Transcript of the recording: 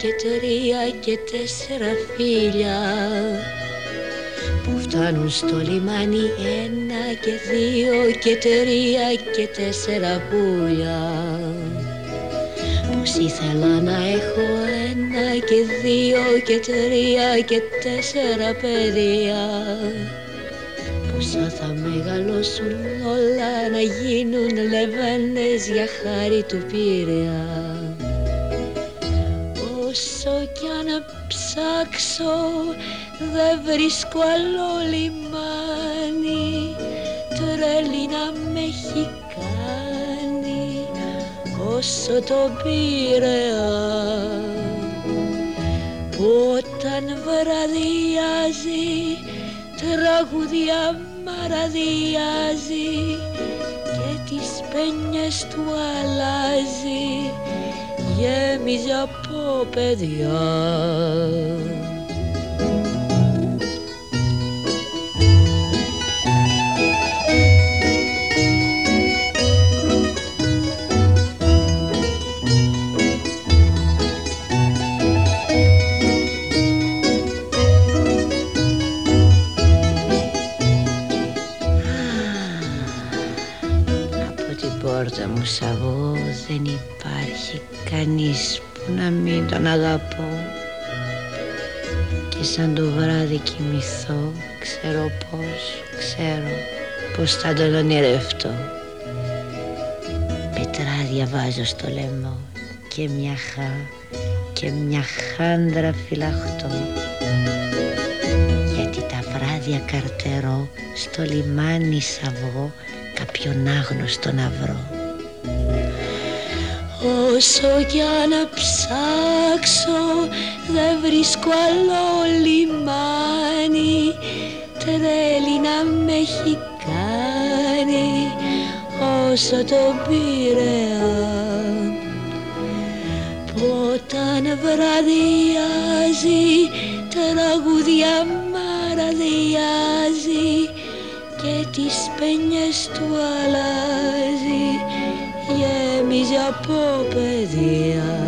και 3 και 4 φίλια που φτάνουν στο λιμάνι, 1 και 2 και 3 και 4 πουλιά. Πως ήθελα να έχω 1 και 2 και 3 και 4 παιδιά, πόσα θα μεγαλώσουν όλα να γίνουν λεβένες για χάρη του Πειραιά. Όσο κι αν ψάξω δεν βρίσκω άλλο λιμάνι, τρέλη να με έχει κάνει όσο το Πειραιά, που όταν βραδιάζει τραγουδιά μαραδιάζει και τις πένιες του αλλάζει, γέμιζε από παιδιά. Πόρτα μου σαβώ δεν υπάρχει κανείς που να μην τον αγαπώ, και σαν το βράδυ κοιμηθώ ξέρω πως θα τον ονειρευτώ. Πετράδια βάζω στο λαιμό και μια χάντρα φυλαχτώ, γιατί τα βράδια καρτερώ στο λιμάνι σαβώ κάποιον άγνωστο να βρω. Όσο κι αν ψάξω δεν βρίσκω άλλο λιμάνι, τρέλη να με έχει κάνει όσο το Πειραιά, που όταν βραδιάζει τραγουδιά μαραδιάζει και τις πένιες του αλλάζει, γέμιζε από παιδιά.